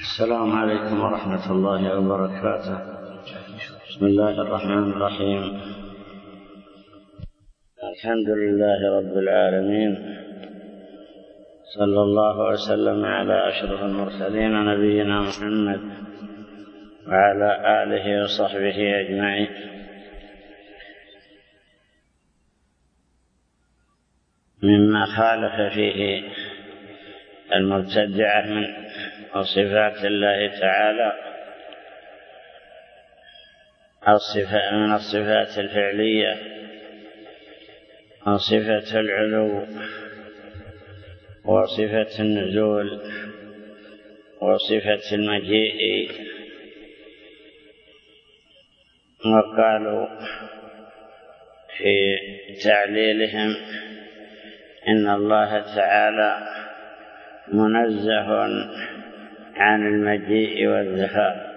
السلام عليكم ورحمة الله وبركاته. بسم الله الرحمن الرحيم. الحمد لله رب العالمين، صلى الله وسلم على أشرف المرسلين نبينا محمد وعلى آله وصحبه أجمعين. مما خالف فيه المبتدعة من صفات الله تعالى من الصفات الفعلية صفة العلو وصفة النزول وصفة المجيء. وقالوا في تعليلهم إن الله تعالى منزه عن المجيء والذهاب،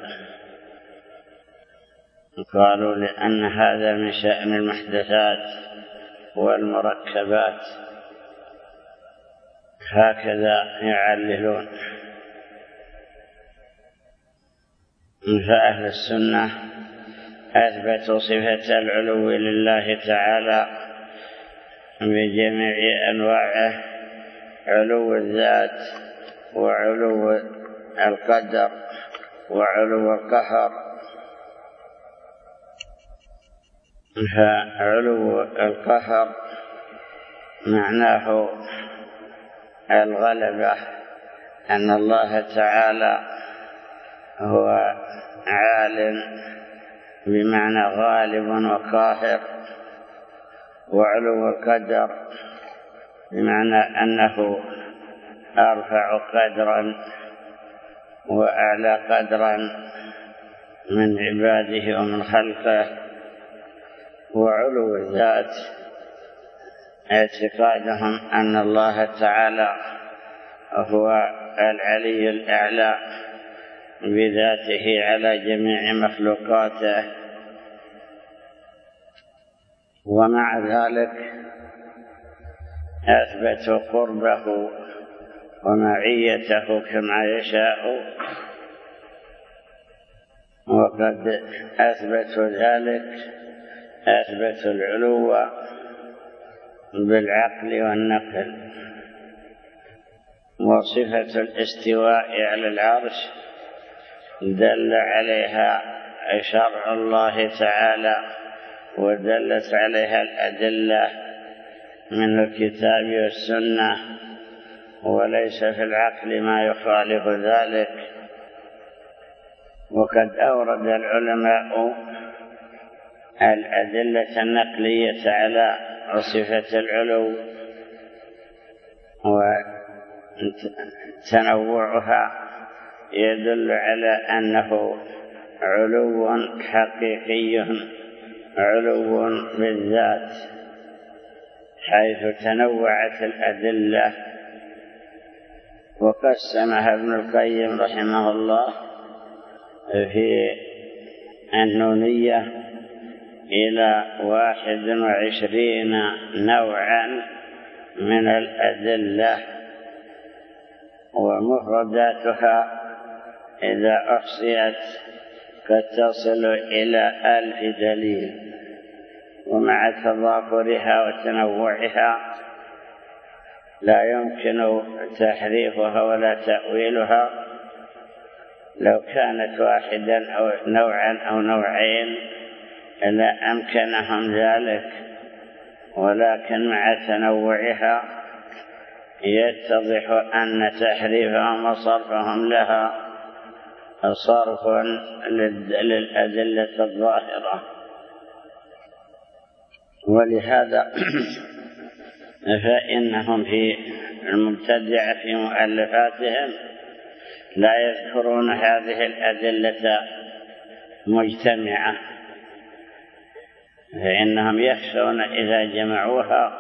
قالوا لأن هذا من شأن المحدثات والمركبات، هكذا يعللون. فأهل السنة أثبتوا صفة العلو لله تعالى بجميع أنواعه، علو الذات وعلو القدر وعلو القهر. فعلو القهر معناه الغلبة، أن الله تعالى هو عال بمعنى غالب وقاهر. وعلو القدر بمعنى أنه أرفع قدرا وأعلى قدرا من عباده ومن خلقه. وعلو الذات اعتقادهم أن الله تعالى هو العلي الأعلى بذاته على جميع مخلوقاته. ومع ذلك أثبتوا قربه ومعيته كما يشاء، وقد أثبتوا ذلك، أثبتوا العلو بالعقل والنقل. وصفة الاستواء على العرش دل عليها شرع الله تعالى ودلت عليها الأدلة من الكتاب والسنة، وليس في العقل ما يخالف ذلك. وقد أورد العلماء الأدلة النقلية على صفة العلو وتنوعها يدل على أنه علو حقيقي، علو بالذات، حيث تنوعت الأدلة. وقسمها ابن القيم رحمه الله في النونية إلى 21 نوعا من الأدلة، ومفرداتها إذا أحصيت قد تصل إلى 1000 دليل. ومع تضافرها وتنوعها لا يمكن تحريفها ولا تأويلها. لو كانت واحدا أو نوعا أو نوعين لا أمكنهم ذلك، ولكن مع تنوعها يتضح أن تحريفهم وصرفهم لها صرف للأدلة الظاهرة. ولهذا فإنهم في المبتدعة في مؤلفاتهم لا يذكرون هذه الأدلة مجتمعة، فإنهم يخشون إذا جمعوها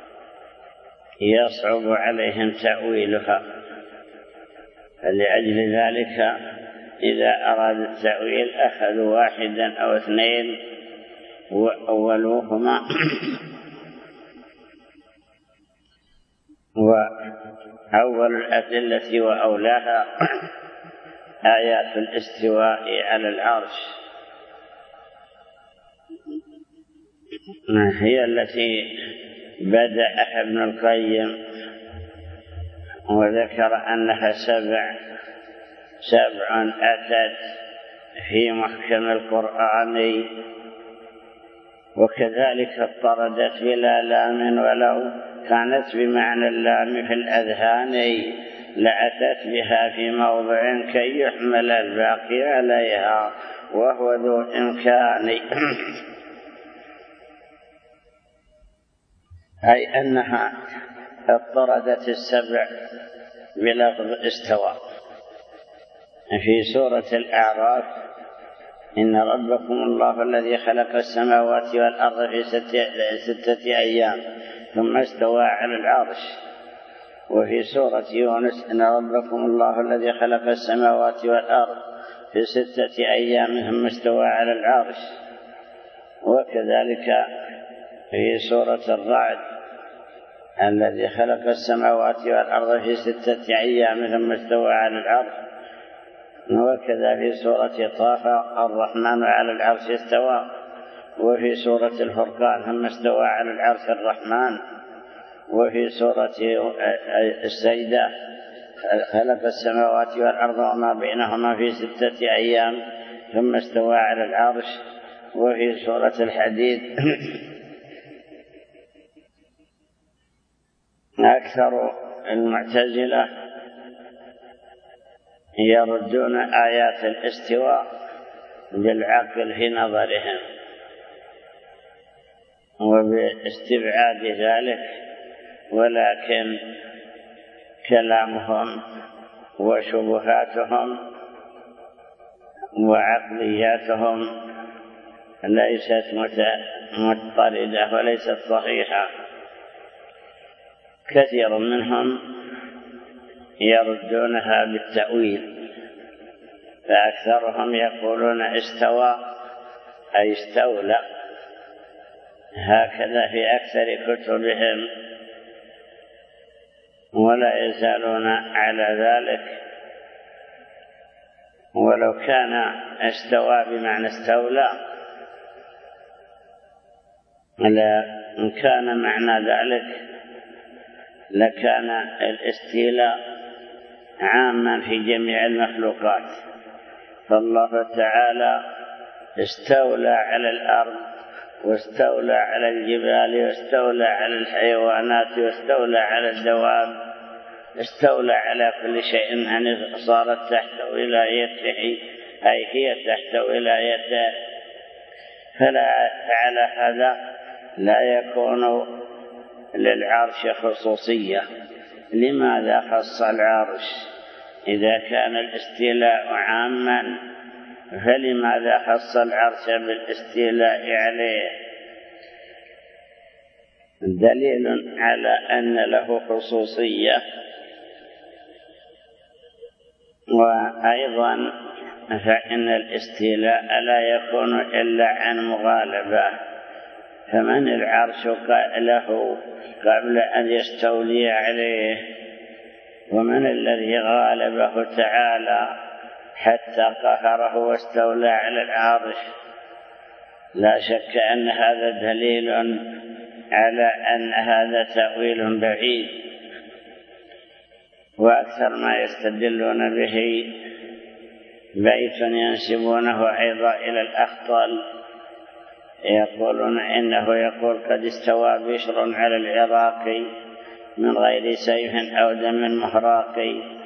يصعب عليهم تأويلها. فلأجل ذلك إذا أراد التأويل أخذوا واحدا أو اثنين وأولوهما وأول الأدلة وأولاها آيات الاستواء على العرش هي التي بدأها ابن القيم وذكر أنها سبع أتت في محكم القرآن، وكذلك اضطردت بلا لام ولو كانت بمعنى اللام في الأذهان لأتت بها في موضع كي يحمل الباقي عليها وهو ذو إمكان أي أنها اضطردت السبع بلفظ استوى. في سورة الأعراف إن ربكم الله الذي خلق السماوات والأرض في 6 أيام ثم استوى على العرش. وفي سورة يونس إن ربكم الله الذي خلق السماوات والأرض في 6 أيام ثم استوى على العرش. وكذلك في سورة الرعد الذي خلق السماوات والأرض في 6 أيام ثم استوى على العرش. وكذا في سورة طه الرحمن على العرش استوى. وفي سورة الفرقان ثم استوى على العرش الرحمن. وفي سورة السجدة خلق السماوات والأرض وما بينهما في 6 أيام ثم استوى على العرش. وفي سورة الحديد أكثر المعتزلة يردون آيات الاستواء بالعقل في نظرهم وباستبعاد ذلك، ولكن كلامهم وشبهاتهم وعقلياتهم ليست مضطردة وليست صحيحة. كثير منهم يردونها بالتأويل، فأكثرهم يقولون استوى أي استولى، هكذا في أكثر كتبهم، ولا يزالون على ذلك. ولو كان استوى بمعنى استولى إن كان معنى ذلك لكان الاستيلاء عاما في جميع المخلوقات. فالله تعالى استولى على الأرض واستولى على الجبال واستولى على الحيوانات واستولى على الدواب، استولى على كل شيء أن صارت تحت ولايته أي هي تحت ولايته. فعلى هذا لا يكون للعرش خصوصية. لماذا خص العرش إذا كان الاستيلاء عاما؟ فلماذا خص العرش بالاستيلاء عليه؟ دليل على أن له خصوصية. وأيضا فإن الاستيلاء لا يكون إلا عن مغالبة، فمن العرش له قبل أن يستولي عليه، ومن الذي غالبه تعالى حتى قهره واستولى على العرش. لا شك أن هذا دليل على أن هذا تأويل بعيد. وأكثر ما يستدلون به بيت ينسبونه أيضا إلى الأخطل، يقولون إنه يقول قد استوى بشر على العراق من غير سيف أو دم محراق.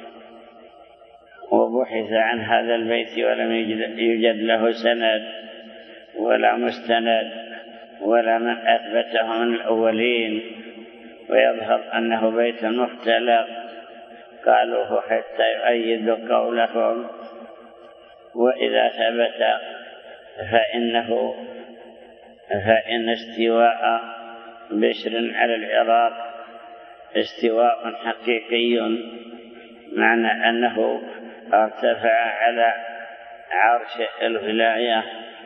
وبحث عن هذا البيت ولم يوجد له سند ولا مستند ولا من أثبته من الأولين، ويظهر أنه بيت مختلق قالوه حتى يؤيد قولهم. وإذا ثبت فإن استواء بشر على العراق استواء حقيقي، معنى أنه ارتفع على عرش الولاية.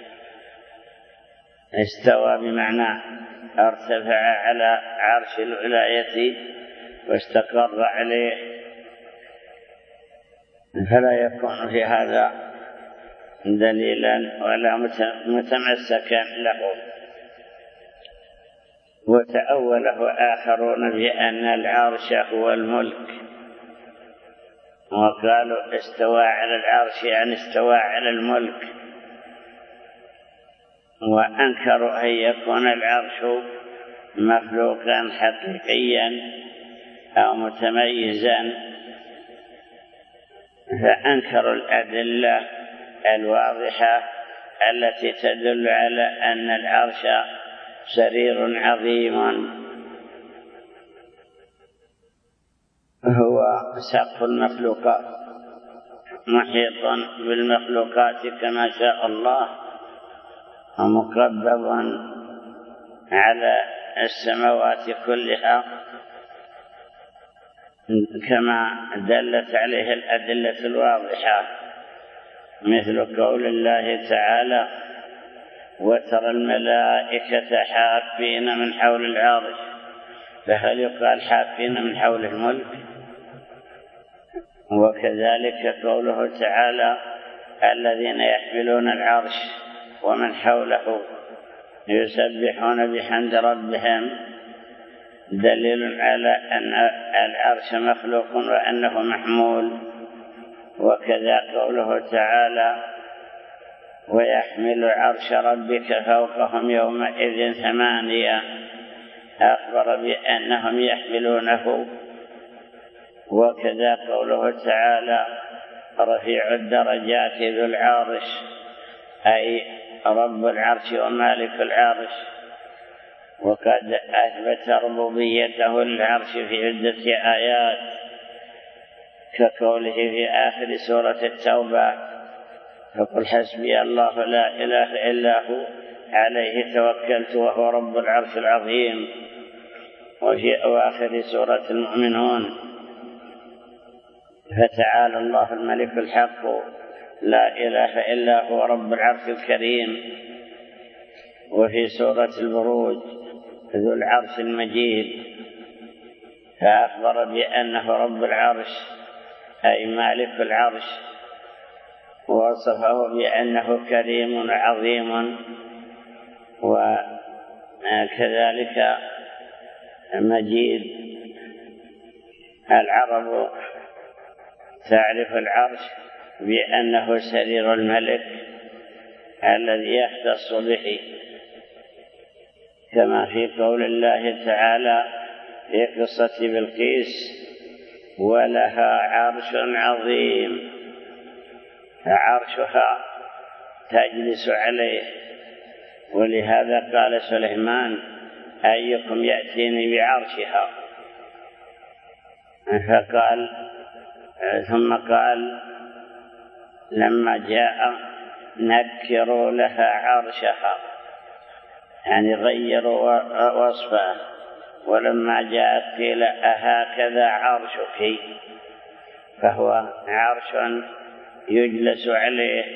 استوى بمعنى ارتفع على عرش الولاية واستقر عليه. فلا يكون في هذا دليلا ولا متمسكا له. وتأوله آخرون بأن العرش هو الملك، وقالوا استوى على العرش يعني استوى على الملك، وأنكروا أن يكون العرش مخلوقا حقيقيا أو متميزا، فأنكروا الأدلة الواضحة التي تدل على أن العرش سرير عظيم هو سقف المخلوقات محيط بالمخلوقات كما شاء الله، ومقبض على السماوات كلها كما دلت عليه الأدلة الواضحة، مثل قول الله تعالى: وترى الملائكة حافين من حول العرش، فهل يقال حافين من حول الملك؟ وكذلك قوله تعالى: الذين يحملون العرش ومن حوله يسبحون بحمد ربهم، دليل على أن العرش مخلوق وأنه محمول. وكذا قوله تعالى: ويحمل عرش ربك فوقهم يومئذ 8، أخبر بأنهم يحملونه. وكذا قوله تعالى: رفيع الدرجات ذو العرش، أي رب العرش ومالك العرش. وقد أثبت ربوبيته للعرش في عدة آيات، كقوله في آخر سورة التوبة: فقل حسبي الله لا إله إلا هو عليه توكلت وهو رب العرش العظيم. وفي أواخر سورة المؤمنون: فتعالى الله الملك الحق لا إله إلا هو رب العرش الكريم. وفي سورة البروج: ذو العرش المجيد، فأخبر بأنه رب العرش أي مالك العرش، ووصفه بأنه كريم عظيم. وكذلك مجيد. العرب تعرف العرش بأنه سرير الملك الذي يختص به، كما في قول الله تعالى في قصة بلقيس: ولها عرش عظيم، عرشها تجلس عليه. ولهذا قال سليمان: أيكم يأتيني بعرشها؟ فقال ثم قال لما جاء: نكروا لها عرشها، يعني غيروا وصفه. ولما جاءت قيل: أهكذا عرشك؟ فهو عرش يجلس عليه.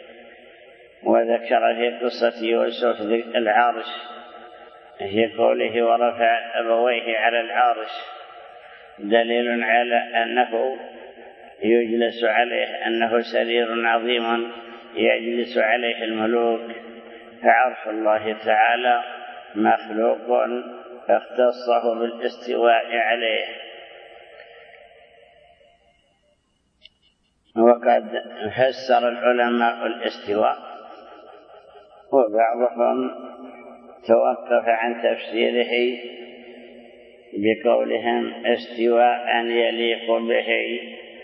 وذكر في قصة يوسف العرش في قوله: ورفع أبويه على العرش، دليل على أنه يجلس عليه، أنه سرير عظيم يجلس عليه الملوك. فعرش الله تعالى مخلوق اختصه بالاستواء عليه. وقد فسر العلماء الاستواء، وبعضهم توقف عن تفسيره بقولهم: استواء يليق به،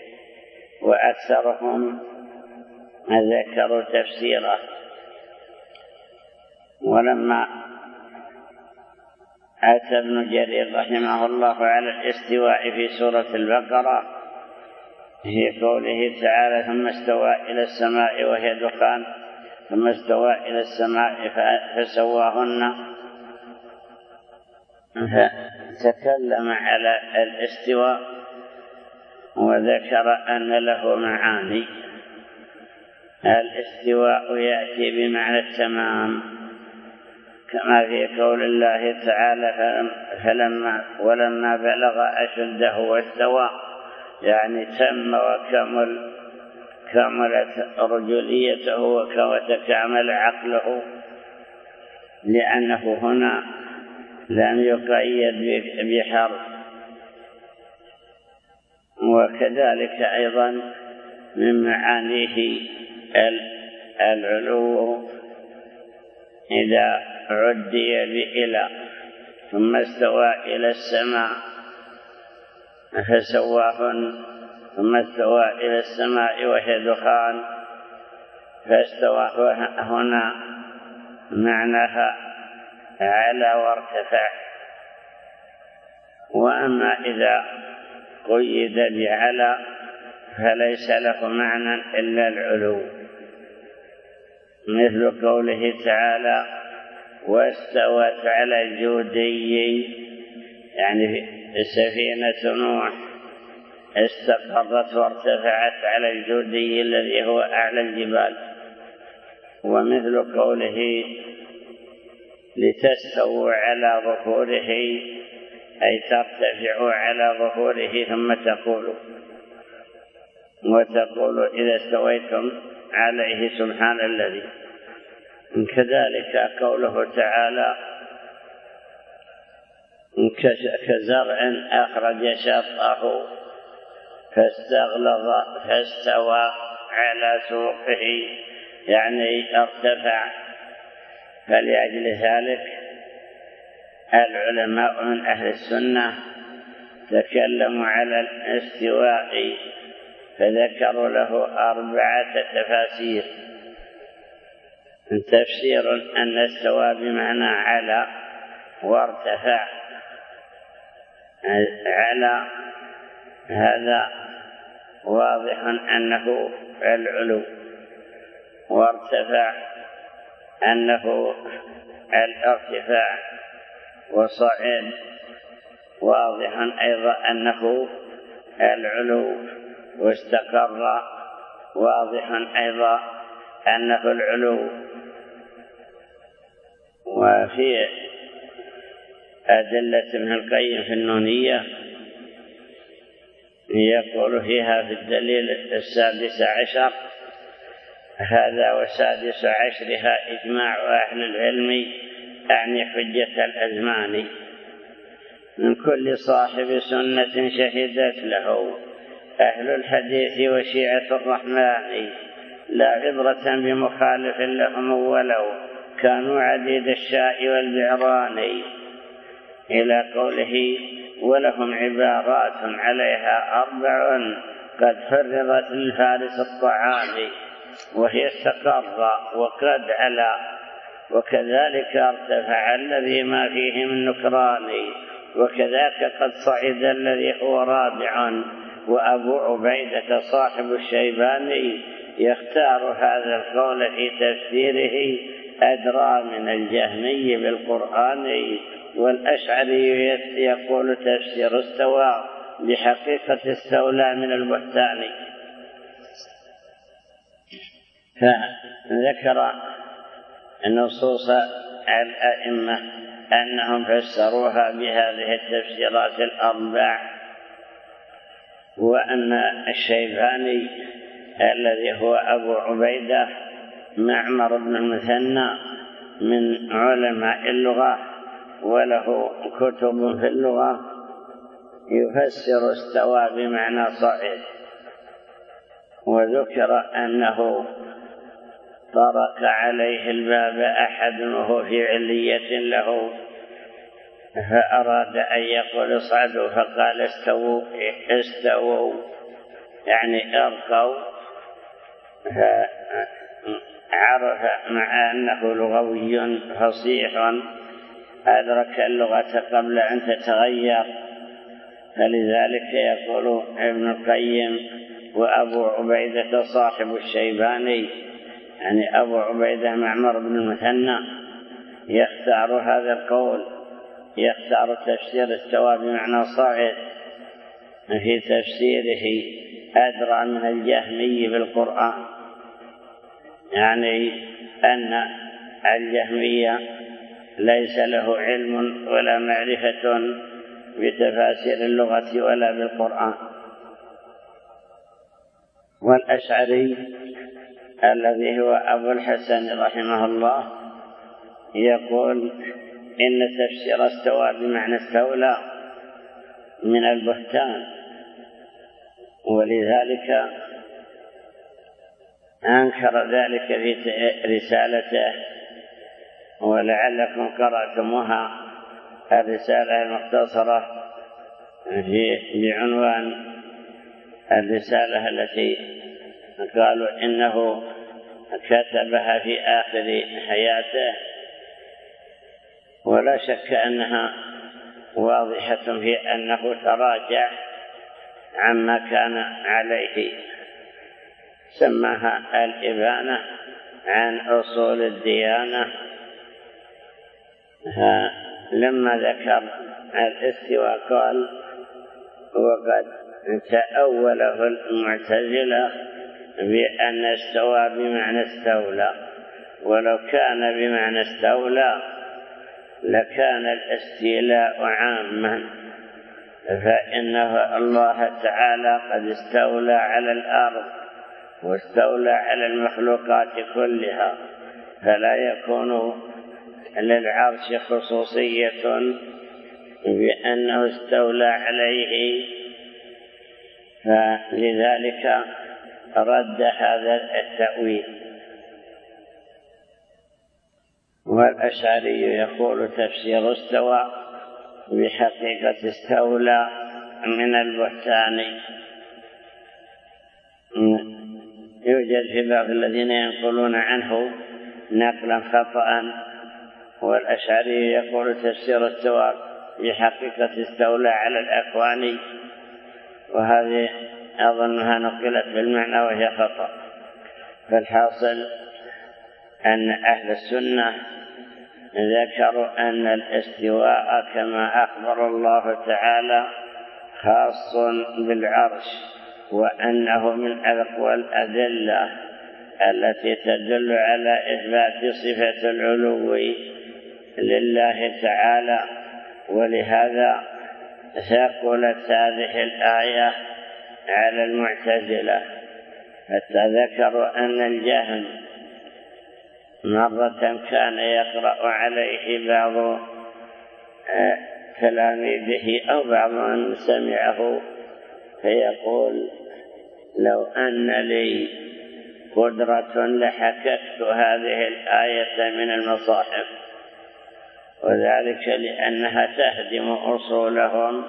وأكثرهم ذكروا تفسيره. ولما أتى ابن جرير رحمه الله على الاستواء في سورة البقرة في قوله تعالى: ثم استوى إلى السماء وهي دخان، ثم استوى إلى السماء فسواهن، فتكلم على الاستواء وذكر أن له معاني. الاستواء يأتي بمعنى التمام، كما في قول الله تعالى: ولما بلغ أشده واستوى، يعني تم وكمل كملت رجوليته وتكامل عقله، لأنه هنا لم يقيد بحرف. وكذلك أيضا من معانيه العلو إذا عدي بإلى ثم استوى إلى السماء فسواهن، ثم استوى إلى السماء وهي دخان فاستوى هنا معناها على وارتفع. وأما إذا قيد بعلى فليس له معنى إلا العلو، مثل قوله تعالى واستوت على الجودي، يعني سفينة نوح استقرت وارتفعت على الجودي الذي هو أعلى الجبال. ومثل قوله لتستووا على ظهوره، أي ترتفعوا على ظهوره ثم وتقولوا إذا استويتم عليه سبحان الذي. كذلك قوله تعالى كزرع أخرج شطأه فاستغلظ فاستوى على سوقه، يعني ارتفع. فلأجل ذلك العلماء من أهل السنة تكلموا على الاستواء فذكروا له 4 تفاسير. تفسير أن استوى بمعنى على وارتفع. على هذا واضح أنه العلو، وارتفع أنه الارتفاع، وصعد واضح أيضا أنه العلو، واستقر واضح أيضا أنه العلو. وفي أدلة ابن القيم في النونية يقول فيها في الدليل 16 هذا وسادس عشرها إجماع أهل العلم أعني حجة الأزمان من كل صاحب سنة شهدت له أهل الحديث وشيعة الرحمن لا عبرة بمخالف لهم ولو كانوا عديد الشاء والبعران، إلى قوله ولهم عبارات عليها 4 قد فرضت للفارس الطعام، وهي استقر وقد علا وكذلك ارتفع الذي ما فيه من نكران، وكذاك قد صعد الذي هو رابع، وأبو عبيدة صاحب الشيباني يختار هذا القول في تفسيره أدرى من الجهمي بالقرآن، والأشعري يقول تفسير استوى بحقيقة استولى من البهتان. فذكر نصوص الأئمة أنهم فسروها بهذه التفسيرات 4، وأن الشيباني الذي هو أبو عبيدة معمر بن المثنى من علماء اللغة وله كتب في اللغة يفسر استوى بمعنى صعد. وذكر أنه طرق عليه الباب أحد وهو في علية له فأراد أن يقول اصعدوا فقال استووا يعني ارقوا، فعرف مع أنه لغوي فصيح أدرك اللغة قبل أن تتغير. فلذلك يقول ابن القيم وأبو عبيدة صاحب الشيباني، يعني أبو عبيدة معمر بن المثنى يختار هذا القول، يختار تفسير استوى بمعنى صاعد في تفسيره أدرى من الجهمي بالقرآن، يعني أن الجهمي ليس له علم ولا معرفة بتفاسير اللغة ولا بالقرآن. والأشعري الذي هو أبو الحسن رحمه الله يقول إن تفسير استوى بمعنى استولى من البهتان، ولذلك أنكر ذلك في رسالته، ولعلكم قرأتموها الرسالة المختصرة بعنوان الرسالة التي قالوا إنه كتبها في آخر حياته، ولا شك أنها واضحة في أنه تراجع عما كان عليه. سماها الإبانة عن أصول الديانة. لما ذكر الاستواء قال: وقد تأوله المعتزلة بأن استوى بمعنى استولى، ولو كان بمعنى استولى لكان الاستيلاء عاما، فإنه الله تعالى قد استولى على الأرض واستولى على المخلوقات كلها، فلا يكون للعرش خصوصية بأنه استولى عليه، فلذلك رد هذا التأويل. والأشعري يقول تفسير استوى بحقيقة استولى من البهتان. يوجد في بعض الذين ينقلون عنه نقلا خطأ، والأشعري يقول تفسير استوى بحقيقة استولى على الأكوان، وهذه أظنها نقلت بالمعنى وهي خطأ. فالحاصل أن أهل السنة ذكروا أن الاستواء كما أخبر الله تعالى خاص بالعرش، وأنه من أقوى الأدلة التي تدل على إثبات صفة العلو لله تعالى. ولهذا ثقلت هذه الآية على المعتزلة، حتى ذكروا أن الجهم مرة كان يقرأ عليه بعض تلاميذه أو بعض من سمعه فيقول: لو أن لي قدرة لحككت هذه الآية من المصاحف، وذلك لأنها تهدم أصولهم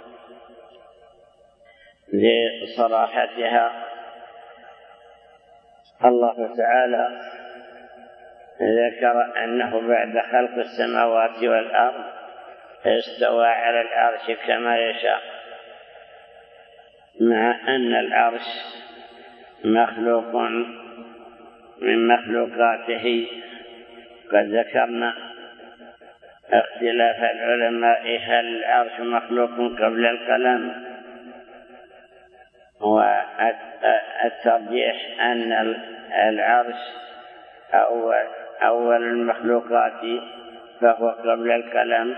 لصراحتها. الله تعالى ذكر أنه بعد خلق السماوات والأرض استوى على العرش كما يشاء، مع أن العرش مخلوق من مخلوقاته. قد ذكرنا اختلاف العلماء هل العرش مخلوق قبل القلم، والترجيح أن العرش أول المخلوقات فهو قبل القلم،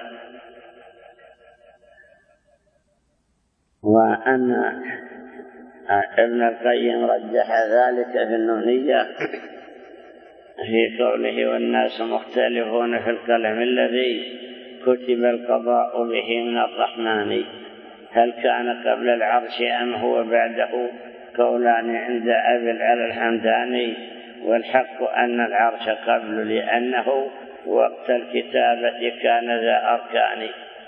وأن ابن القيم رجح ذلك في النونية في قوله: والناس مختلفون في القلم الذي كتب القضاء به من الرحمن، هل كان قبل العرش أم هو بعده؟ قولان عند أبي العلا الحمداني، والحق أن العرش قبل، لأنه وقت الكتابة كان ذا أركان.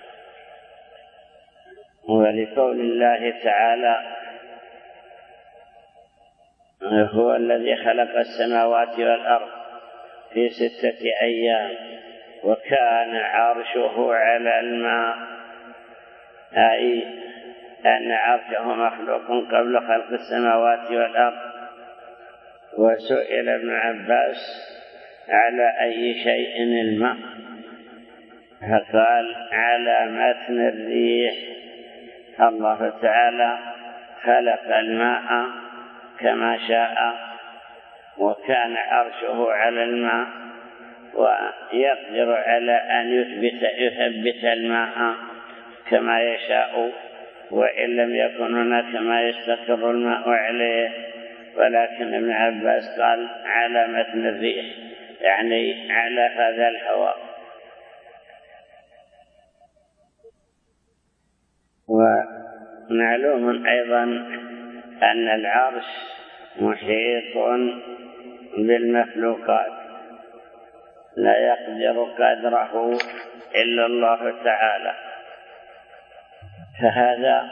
ولقول الله تعالى: هو الذي خلق السماوات والأرض في 6 أيام وكان عرشه على الماء، أي أن عرشه مخلوق قبل خلق السماوات والأرض. وسئل ابن عباس: على أي شيء الماء؟ فقال: على متن الريح. الله تعالى خلق الماء كما شاء، وكان عرشه على الماء، ويقدر على أن يثبت الماء كما يشاء، وإن لم يكن هناك ما يستقر الماء عليه ولكن ابن عباس قال على متن الريح، يعني على هذا الهواء. ومعلوم أيضا أن العرش محيط بالمخلوقات لا يقدر قدره إلا الله تعالى، فهذا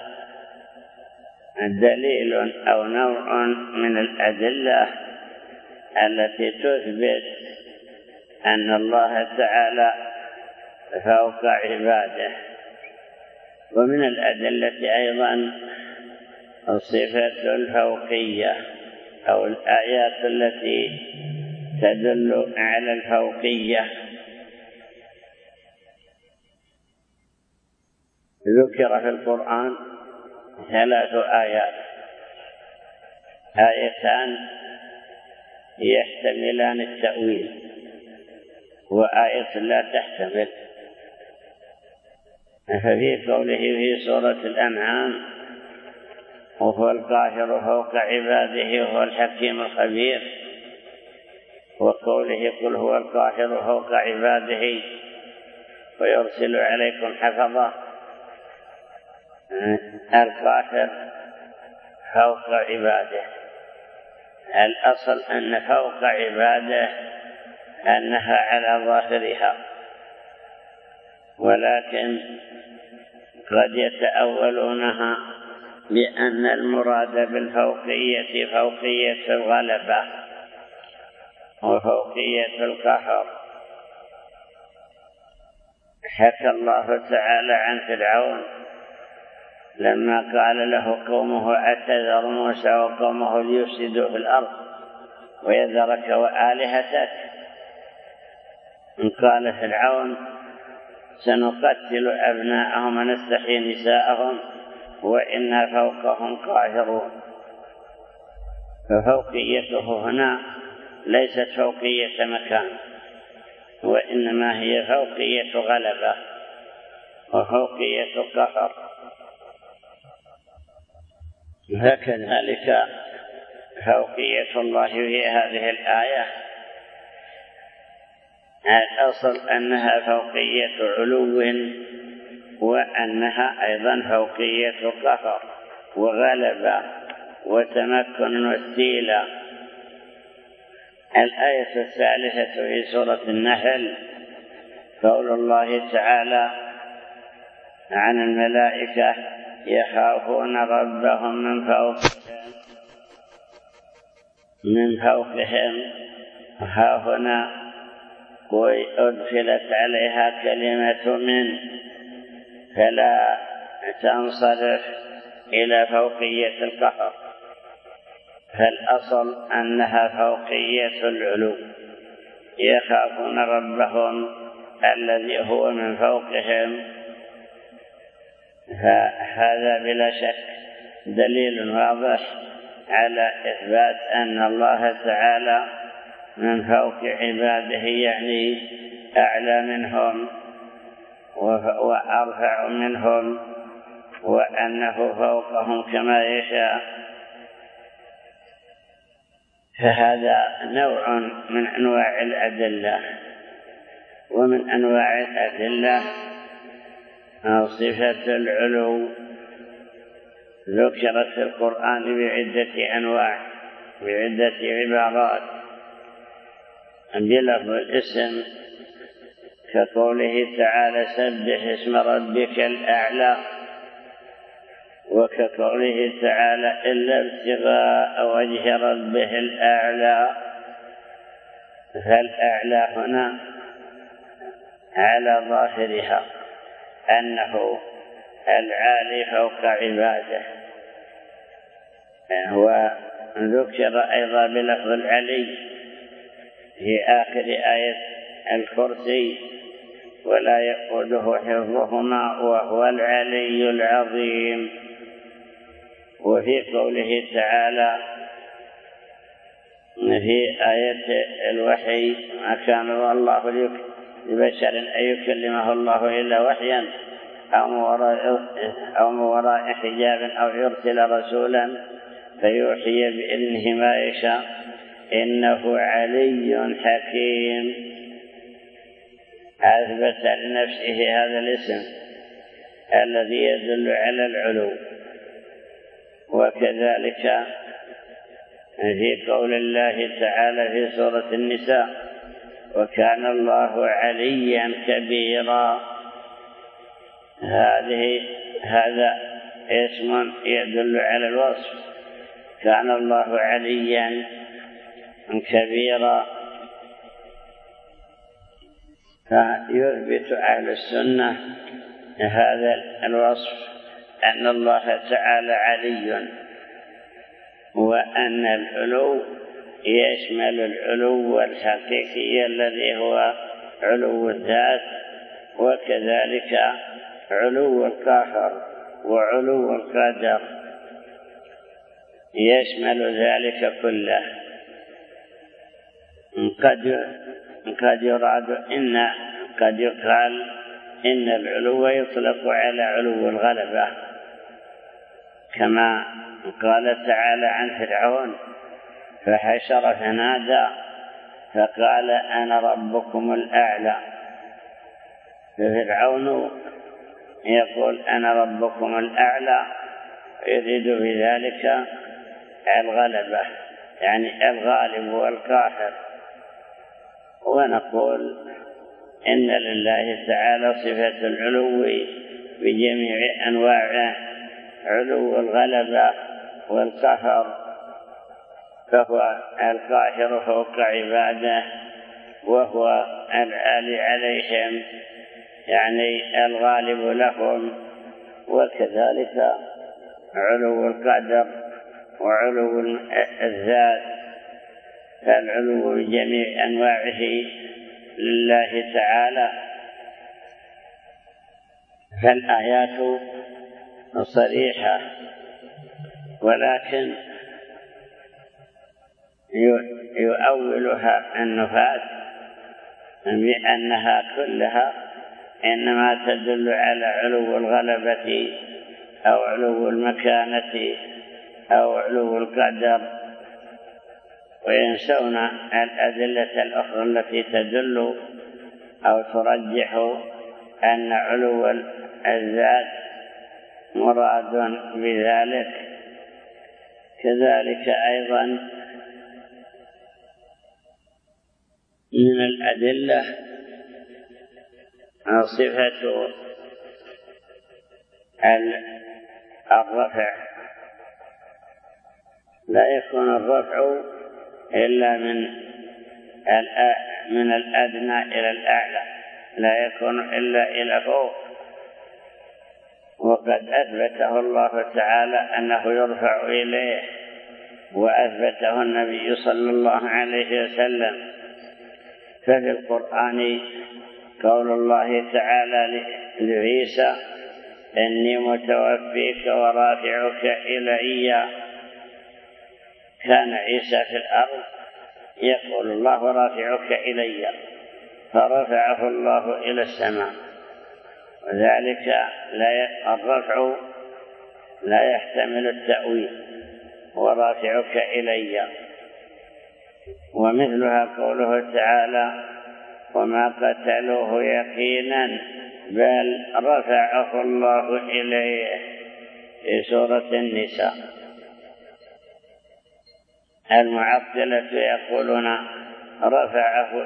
دليل أو نوع من الأدلة التي تثبت أن الله تعالى فوق عباده. ومن الأدلة أيضا صفة الفوقية أو الآيات التي تدل على الفوقية. ذكر في القرآن 3 آيات، آيتان يحتملان التأويل وآية لا تحتمل. ففي قوله في سورة الأنعام وهو القاهر فوق عباده وهو الحكيم الخبير، وقوله قل هو القاهر فوق عباده ويرسل عليكم حفظة. القاهر فوق عباده، الأصل أن فوق عباده أنها على ظاهرها، ولكن قد يتأولونها بأن المراد بالفوقية فوقية الغلبة وفوقية القهر. حكى الله تعالى عن فرعون لما قال له قومه أتذر موسى وقومه ليفسدوا في الأرض ويذرك وآلهتك، قال فرعون سنقتل أبناءهم ونستحيي نساءهم وإنا فوقهم قاهرون. ففوقيته هنا ليست فوقية مكان، وإنما هي فوقية غلبة وفوقية قهر. هكذلك فوقية الله في هذه الآية الأصل أنها فوقية علو، وأنها أيضا فوقية قهر وغلبة وتمكن واستيلاء. الآية الثالثة في سورة النحل قول الله تعالى عن الملائكة يخافون ربهم من فوقهم. ها هنا وأدخلت عليها كلمة من، فلا تنصرف إلى فوقية القهر، فالأصل أنها فوقية العلو. يخافون ربهم الذي هو من فوقهم، فهذا بلا شك دليل واضح على إثبات أن الله تعالى من فوق عباده، يعني أعلى منهم وأرفع منهم، وأنه فوقهم كما يشاء. فهذا نوع من أنواع الأدلة. ومن أنواع الأدلة صفة العلو ذكرت في القرآن بعدة أنواع بعدة عبارات بلفظ الاسم، كقوله تعالى سبح اسم ربك الأعلى، وكقوله تعالى إلا ابتغاء وجه ربه الأعلى. فالأعلى هنا على ظاهرها أنه العالي فوق عباده. وذكر أيضا بلفظ العلي في آخر آية الكرسي ولا يؤوده حفظهما وهو العلي العظيم. وفي قوله تعالى في آية الوحي ما كان الله لبشر أن يكلمه الله إلا وحيا أو من وراء حجاب أو يرسل رسولا فيوحي بإذنه ما يشاء إنه علي حكيم. أثبت لنفسه هذا الاسم الذي يدل على العلو. وكذلك في قول الله تعالى في سورة النساء وكان الله عليا كبيرا، هذا اسم يدل على الوصف، كان الله عليا كبيرا. فيثبت أهل السنة هذا الوصف أن الله تعالى علي، وأن العلو يشمل العلو الحقيقي الذي هو علو الذات، وكذلك علو القهر وعلو القدر يشمل ذلك كله. قد يقال إن العلو يطلق على علو الغلبة، كما قال تعالى عن فرعون فحشر فنادى فقال أنا ربكم الأعلى. ففرعون يقول أنا ربكم الأعلى، يريد بذلك الغلبة، يعني الغالب والقاهر. ونقول إن لله تعالى صفة العلو بجميع أنواعه، علو الغلبة والقهر، فهو القاهر فوق عباده وهو العالي عليهم، يعني الغالب لهم. وكذلك علو القدر وعلو الذات، فالعلو بجميع أنواعه لله تعالى. فالآيات صريحة، ولكن يؤولها النفاة بأنها كلها إنما تدل على علو الغلبة أو علو المكانة أو علو القدر، وينسون الأدلة الأخرى التي تدل أو ترجح أن علو الذات مراد بذلك. كذلك أيضا من الأدلة صفة الرفع، لا يكون الرفع إلا من الأدنى إلى الأعلى، لا يكون إلا إلى فوق. وقد أثبته الله تعالى أنه يرفع إليه، وأثبته النبي صلى الله عليه وسلم. ففي القرآن قول الله تعالى لعيسى إني متوفيك ورافعك إلي. كان عيسى في الأرض يقول الله رافعك إلي، فرفعه الله إلى السماء. وذلك الرفع لا يحتمل التأويل، ورافعك إلي. ومثلها قوله تعالى وما قتلوه يقينا بل رفعه الله إليه في سورة النساء. المعطلة يقولون رفعه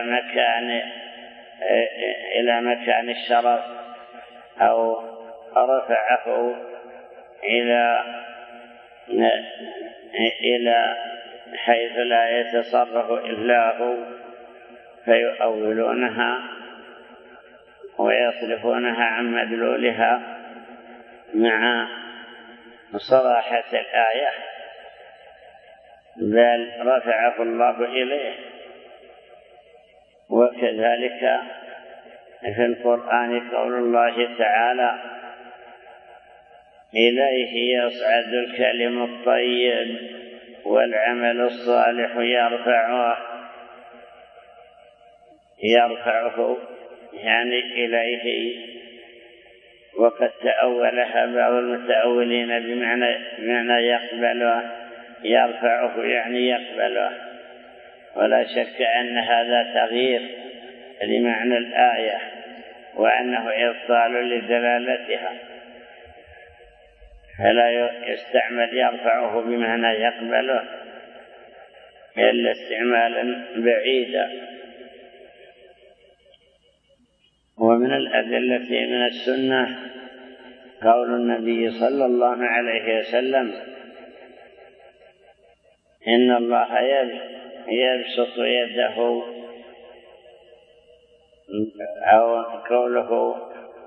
إلى مكان الشرف، أو رفعه إلى حيث لا يتصرف إلا هو، فيؤولونها ويصرفونها عن مدلولها مع صراحة الآية، بل رفعه الله إليه. وكذلك في القرآن قول الله تعالى إليه يصعد الكلم الطيب والعمل الصالح يرفعه يعني إليه. وقد تأولها بعض المتأولين بمعنى يرفعه يعني يقبله، ولا شك أن هذا تغيير لمعنى الآية وأنه إبطال لدلالتها، فلا يستعمل يرفعه بمعنى يقبله إلا استعمالا بعيدا. ومن الأدلة من السنة قول النبي صلى الله عليه وسلم إن الله يبسط يده، أو قوله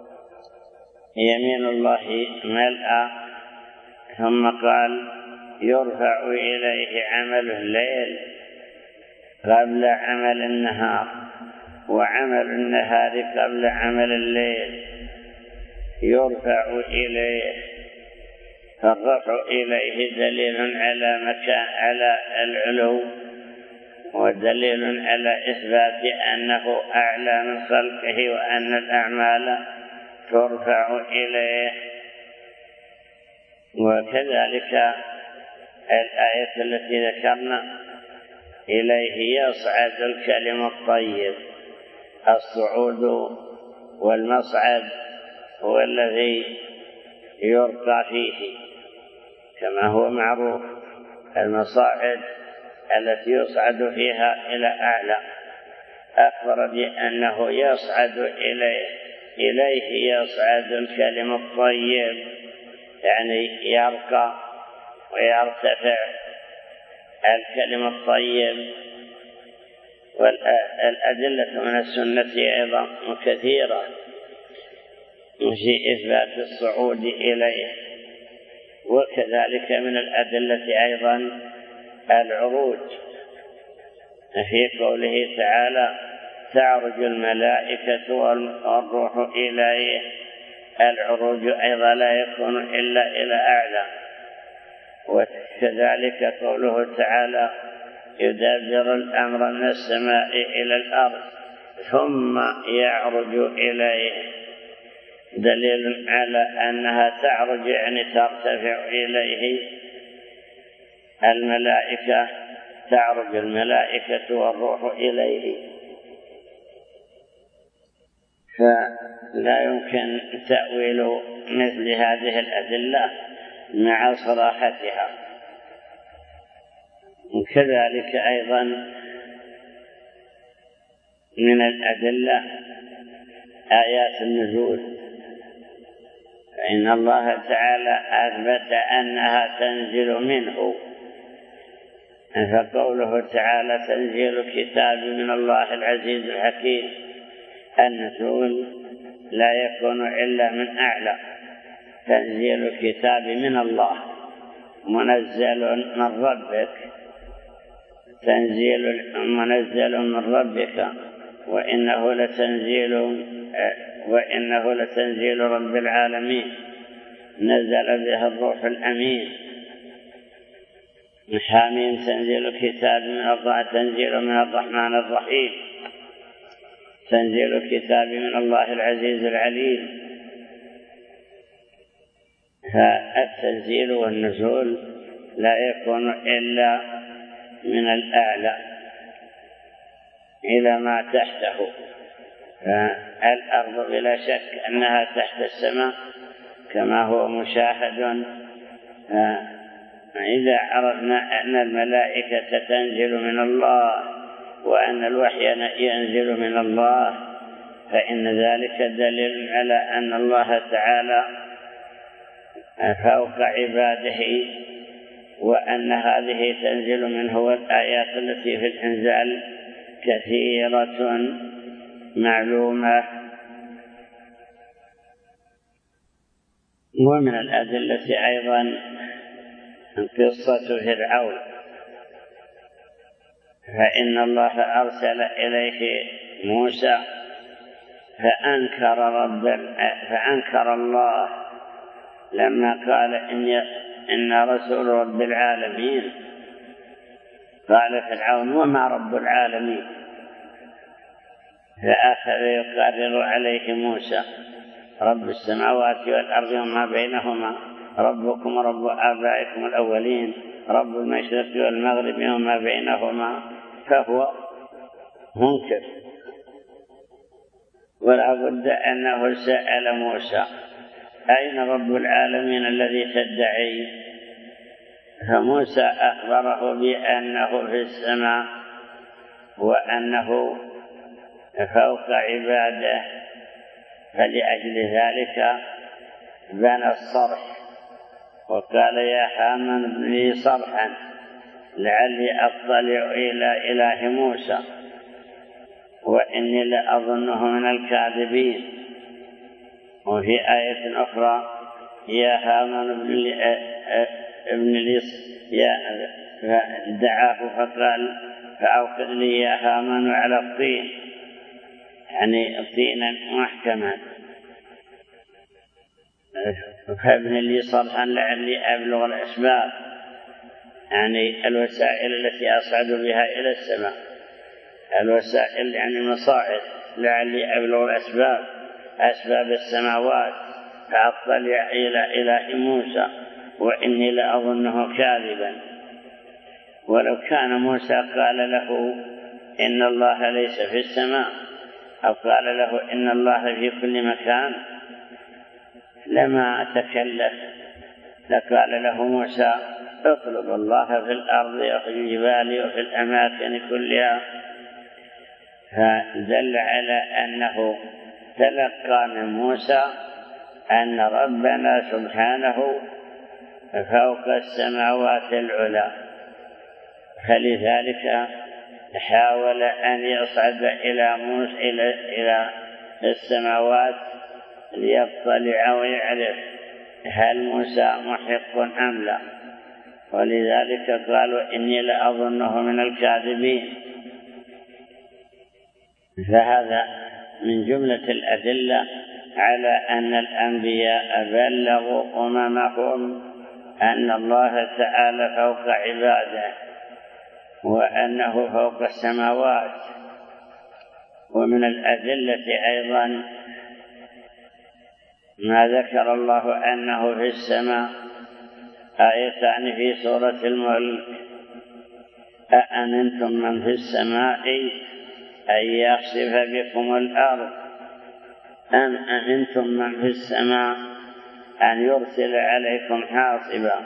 يمين الله ملأ، ثم قال يرفع إليه عمل الليل قبل عمل النهار، وعمل النهار قبل عمل الليل يرفع إليه. فالرفع إليه دليل على العلو، ودليل على إثبات أنه أعلى من خلقه وأن الأعمال ترفع إليه. وكذلك الآية التي ذكرنا إليه يصعد الكلم الطيب، الصعود والمصعد هو الذي يرقى فيه كما هو معروف، المصاعد التي يصعد فيها إلى أعلى. أخبر بأنه يصعد إليه يصعد الكلم الطيب، يعني يرقى ويرتفع الكلم الطيب. والأدلة من السنة أيضا كثيرة في إثبات الصعود إليه. وكذلك من الأدلة أيضا العروج، في قوله تعالى تعرج الملائكة والروح إليه. العروج أيضا لا يكون إلا إلى أعلى. وكذلك قوله تعالى يدبر الأمر من السماء إلى الأرض ثم يعرج إليه، دليل على أنها تعرج يعني ترتفع إليه الملائكة، تعرج الملائكة والروح إليه. فلا يمكن تأويل مثل هذه الأدلة مع صراحتها. وكذلك أيضا من الأدلة آيات النزول، فإن الله تعالى أثبت أنها تنزل منه، فقوله تعالى تنزيل كتاب من الله العزيز الحكيم. النزول لا يكون إلا من أعلى، تنزيل الكتاب من الله منزل من ربك، تنزيل منزل من ربك، وإنه لتنزيل رب العالمين نزل به الروح الأمين. حاميم تنزيل كتاب من الله، تنزيل من الرحمن الرحيم، تنزيل الكتاب من الله العزيز العليم. فالتنزيل والنزول لا يكون إلا من الأعلى إلى ما تحته. فالأرض بلا شك أنها تحت السماء كما هو مشاهد. إذا عرفنا أن الملائكة تنزل من الله وأن الوحي ينزل من الله، فإن ذلك دليل على أن الله تعالى فوق عباده، وأن هذه تنزل منه. والآيات التي في الإنزال كثيرة معلومة. ومن الأدلة أيضا قصة فرعون، فإن الله أرسل إليه موسى فأنكر الله لما قال إن رسول رب العالمين. قال فرعون وما رب العالمين؟ فأخذ يقرر عليه موسى رب السماوات والأرض وما بينهما ربكم ورب آبائكم الأولين رب المشرق والمغرب وما بينهما، فهو منكر. ولا بد أنه سأل موسى: أين رب العالمين الذي تدعي؟ فموسى أخبره بأنه في السماء وأنه فوق عباده، فلأجل ذلك بنى الصرح وقال: يا هامان ابن لي صرحا لعلي أطلع إلى إله موسى وإني لأظنه من الكاذبين. وفي آية أخرى: يا هامان ابن لي دعاه فقال: فأوقد لي يا هامان على الطين، يعني طينا محكما، فابن لي صرحا لعلي أبلغ الأسباب، يعني الوسائل التي أصعد بها إلى السماء، الوسائل يعني المصاعد، لعلي أبلغ الأسباب، أسباب السماوات، فأطلع إلى إله موسى وإني لأظنه كاذبا. ولو كان موسى قال له إن الله ليس في السماء أو قال له إن الله في كل مكان لما تكلف، لقال له موسى: اطلب الله في الأرض وفي الجبال وفي الأماكن كلها. فدل على أنه تلقى من موسى أن ربنا سبحانه فوق السماوات العلى، فلذلك حاول أن يصعد إلى السماوات ليطلع ويعرف هل موسى محق أم لا، ولذلك قالوا: إني لأظنه من الكاذبين. فهذا من جملة الأدلة على أن الأنبياء بلغوا أممهم أن الله تعالى فوق عباده وأنه فوق السماوات. ومن الأدلة أيضا ما ذكر الله أنه في السماء، آيتان في سورة الملك: أأمنتم من في السماء أن يخسف بكم الأرض أم أمنتم من في السماء أن يرسل عليكم حاصبا.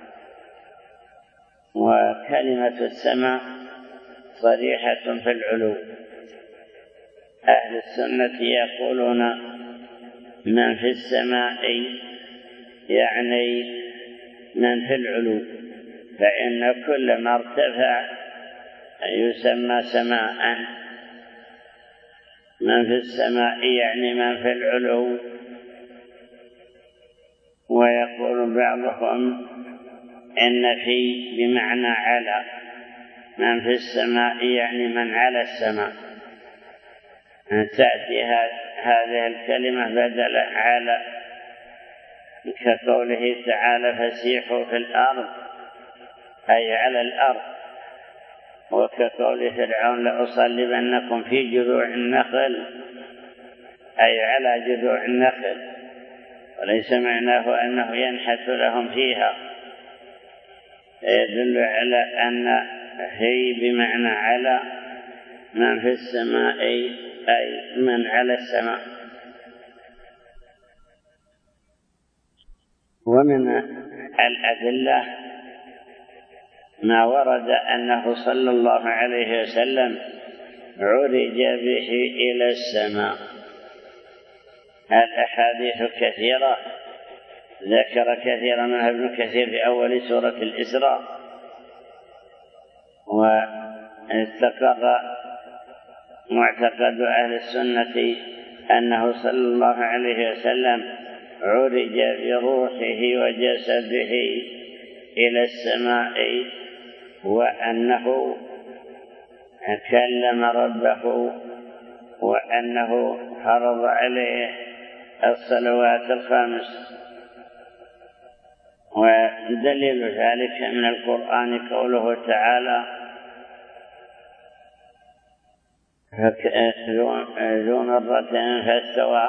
وكلمة السماء صريحة في العلو. أهل السنة يقولون من في السماء يعني من في العلو، فإن كل ما ارتفع يسمى سماء. من في السماء يعني من في العلو. ويقول بعضهم إن في بمعنى على، من في السماء يعني من على السماء، تأتي هذه الكلمة بدل على، كقوله تعالى: فسيحوا في الأرض أي على الأرض. وكقول فرعون: لأصلبنكم في جذوع النخل أي على جذوع النخل، وليس معناه أنه ينحت لهم فيها. يدل على أن في بمعنى على، من في السماء أي من على السماء. ومن الأدلة ما ورد أنه صلى الله عليه وسلم عرج به إلى السماء. الأحاديث كثيرة، ذكر كثيرا منها ابن كثير في أول سورة الإسراء. واستقر معتقد أهل السنة أنه صلى الله عليه وسلم عرج بروحه وجسده إلى السماء، وأنه كلم ربه، وأنه فرض عليه الصلوات الخمس. ودليل ذلك من القرآن قوله تعالى: ذو مرة فاستوى،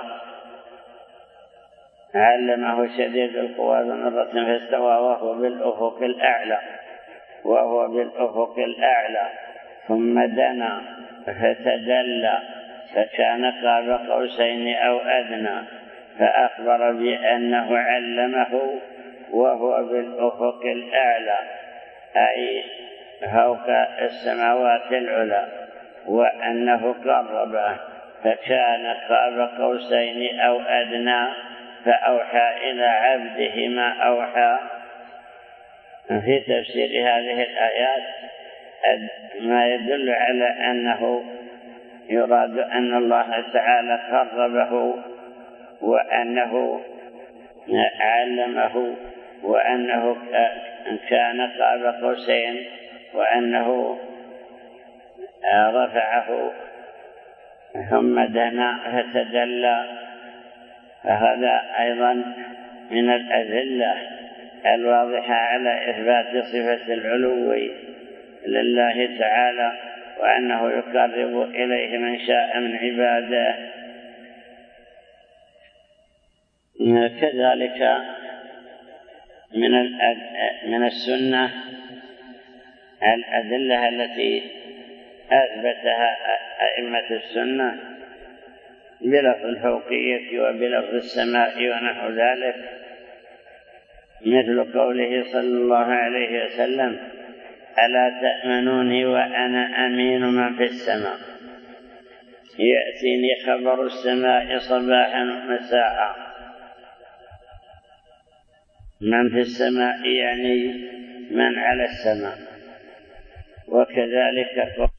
علمه شديد القوى ذو مرة فاستوى وهو بالأفق الأعلى. وهو بالأفق الأعلى، ثم دنا فتدلى فكان قاب قوسين أو أدنى، فأخبر بأنه علمه وهو بالأفق الأعلى أي فوق السماوات العلى، وأنه قربه فكان قاب قوسين أو أدنى، فأوحى إلى عبده ما أوحى. في تفسير هذه الآيات ما يدل على أنه يراد أن الله تعالى قربه وأنه علمه وأنه كان قاب قوسين وأنه رفعه ثم دنا فتدلى. فهذا أيضا من الأدلة الواضحة على إثبات صفة العلو لله تعالى، وأنه يقرب إليه من شاء من عباده. كذلك من السنة الأدلة التي أثبتها أئمة السنة بلفظ الفوقية وبلفظ السماء ونحو ذلك، مثل قوله صلى الله عليه وسلم: ألا تأمنوني وأنا أمين من في السماء، يأتيني خبر السماء صباحا ومساء. من في السماء يعني من على السماء. وكذلك